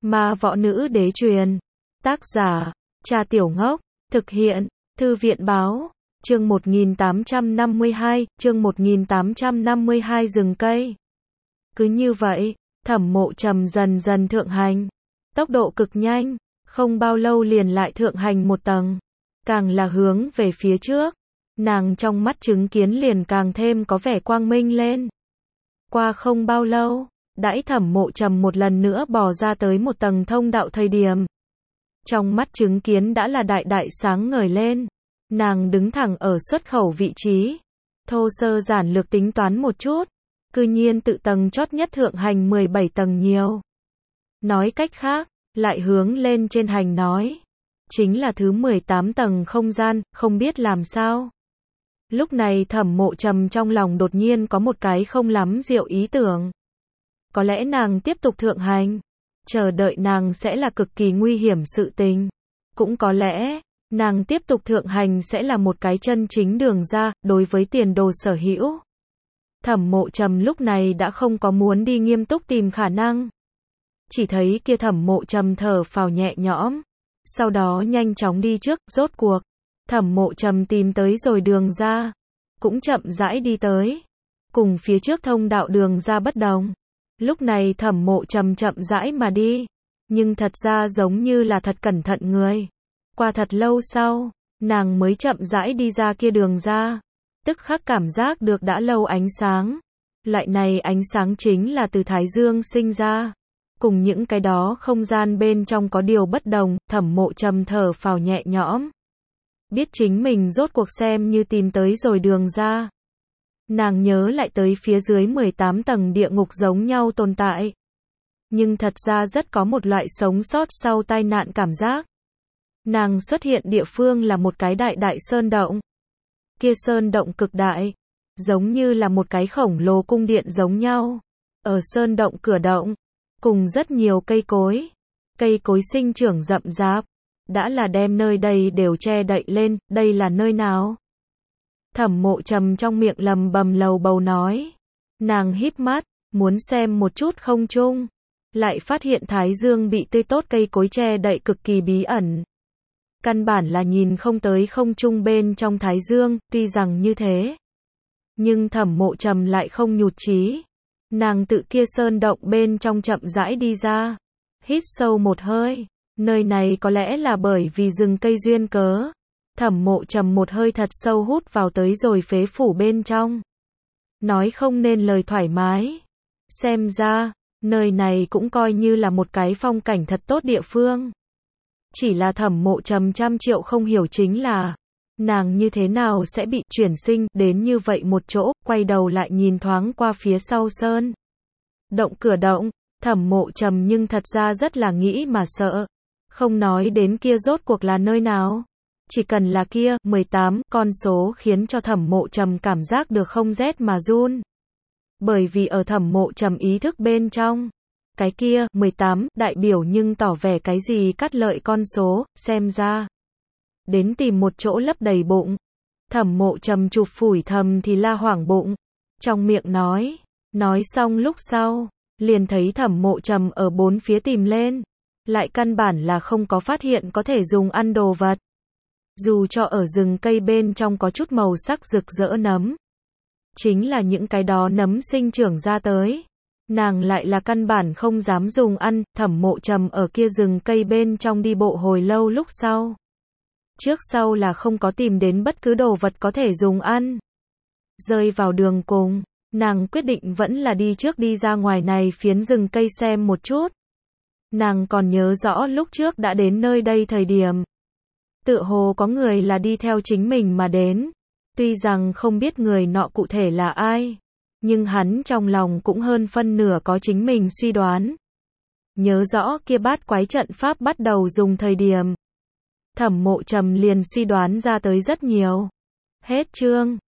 Ma Võ Nữ Đế truyền. Tác giả, Trà Tiểu Ngốc. Thực hiện, Thư viện Báo. Chương 1852, chương 1852 rừng cây. Cứ như vậy, Thẩm Mộ Trầm dần dần thượng hành. Tốc độ cực nhanh, không bao lâu liền lại thượng hành một tầng. Càng là hướng về phía trước, nàng trong mắt chứng kiến liền càng thêm có vẻ quang minh lên. Qua không bao lâu, đãi Thẩm Mộ Trầm một lần nữa bò ra tới một tầng thông đạo thời điểm. Trong mắt chứng kiến đã là đại đại sáng ngời lên. Nàng đứng thẳng ở xuất khẩu vị trí. Thô sơ giản lược tính toán một chút. Cư nhiên tự tầng chót nhất thượng hành 17 tầng nhiều. Nói cách khác, lại hướng lên trên hành nói. Chính là thứ 18 tầng không gian, không biết làm sao. Lúc này Thẩm Mộ Trầm trong lòng đột nhiên có một cái không lắm diệu ý tưởng. Có lẽ nàng tiếp tục thượng hành, chờ đợi nàng sẽ là cực kỳ nguy hiểm sự tình. Cũng có lẽ, nàng tiếp tục thượng hành sẽ là một cái chân chính đường ra, đối với tiền đồ sở hữu. Thẩm Mộ Trầm lúc này đã không có muốn đi nghiêm túc tìm khả năng. Chỉ thấy kia Thẩm Mộ Trầm thở phào nhẹ nhõm. Sau đó nhanh chóng đi trước, rốt cuộc. Thẩm Mộ Trầm tìm tới rồi đường ra. Cũng chậm rãi đi tới. Cùng phía trước thông đạo đường ra bất đồng. Lúc này Thẩm Mộ Trầm chậm rãi mà đi. Nhưng thật ra giống như là thật cẩn thận người. Qua thật lâu sau, nàng mới chậm rãi đi ra kia đường ra. Tức khắc cảm giác được đã lâu ánh sáng. Loại này ánh sáng chính là từ Thái Dương sinh ra. Cùng những cái đó không gian bên trong có điều bất đồng, Thẩm Mộ Trầm thở phào nhẹ nhõm. Biết chính mình rốt cuộc xem như tìm tới rồi đường ra. Nàng nhớ lại tới phía dưới 18 tầng địa ngục giống nhau tồn tại. Nhưng thật ra rất có một loại sống sót sau tai nạn cảm giác. Nàng xuất hiện địa phương là một cái đại đại sơn động. Kia sơn động cực đại, giống như là một cái khổng lồ cung điện giống nhau. Ở sơn động cửa động, cùng rất nhiều cây cối sinh trưởng rậm rạp, đã là đem nơi đây đều che đậy lên, đây là nơi nào? Thẩm Mộ Trầm trong miệng lầm bầm lầu bầu nói. Nàng híp mắt, muốn xem một chút không trung, lại phát hiện Thái Dương bị tươi tốt cây cối che đậy cực kỳ bí ẩn. Căn bản là nhìn không tới không trung bên trong Thái Dương, tuy rằng như thế. Nhưng Thẩm Mộ Trầm lại không nhụt chí. Nàng tự kia sơn động bên trong chậm rãi đi ra. Hít sâu một hơi. Nơi này có lẽ là bởi vì rừng cây duyên cớ. Thẩm Mộ Trầm một hơi thật sâu hút vào tới rồi phế phủ bên trong. Nói không nên lời thoải mái. Xem ra, nơi này cũng coi như là một cái phong cảnh thật tốt địa phương. Chỉ là Thẩm Mộ Trầm trăm triệu không hiểu chính là, nàng như thế nào sẽ bị chuyển sinh đến như vậy một chỗ, quay đầu lại nhìn thoáng qua phía sau sơn. Động cửa động, Thẩm Mộ Trầm nhưng thật ra rất là nghĩ mà sợ. Không nói đến kia rốt cuộc là nơi nào. Chỉ cần là kia, 18, con số khiến cho Thẩm Mộ Trầm cảm giác được không rét mà run. Bởi vì ở Thẩm Mộ Trầm ý thức bên trong, cái kia, 18, đại biểu nhưng tỏ vẻ cái gì cắt lợi con số, xem ra. Đến tìm một chỗ lấp đầy bụng. Thẩm Mộ Trầm chụp phủi thầm thì la hoảng bụng. Trong miệng nói xong lúc sau, liền thấy Thẩm Mộ Trầm ở bốn phía tìm lên. Lại căn bản là không có phát hiện có thể dùng ăn đồ vật. Dù cho ở rừng cây bên trong có chút màu sắc rực rỡ nấm. Chính là những cái đó nấm sinh trưởng ra tới. Nàng lại là căn bản không dám dùng ăn. Thẩm Mộ Trầm ở kia rừng cây bên trong đi bộ hồi lâu lúc sau. Trước sau là không có tìm đến bất cứ đồ vật có thể dùng ăn. Rơi vào đường cùng, nàng quyết định vẫn là đi trước đi ra ngoài này phiến rừng cây xem một chút. Nàng còn nhớ rõ lúc trước đã đến nơi đây thời điểm. Tựa hồ có người là đi theo chính mình mà đến. Tuy rằng không biết người nọ cụ thể là ai. Nhưng hắn trong lòng cũng hơn phân nửa có chính mình suy đoán. Nhớ rõ kia bát quái trận pháp bắt đầu dùng thời điểm. Thẩm Mộ Trầm liền suy đoán ra tới rất nhiều. Hết chương.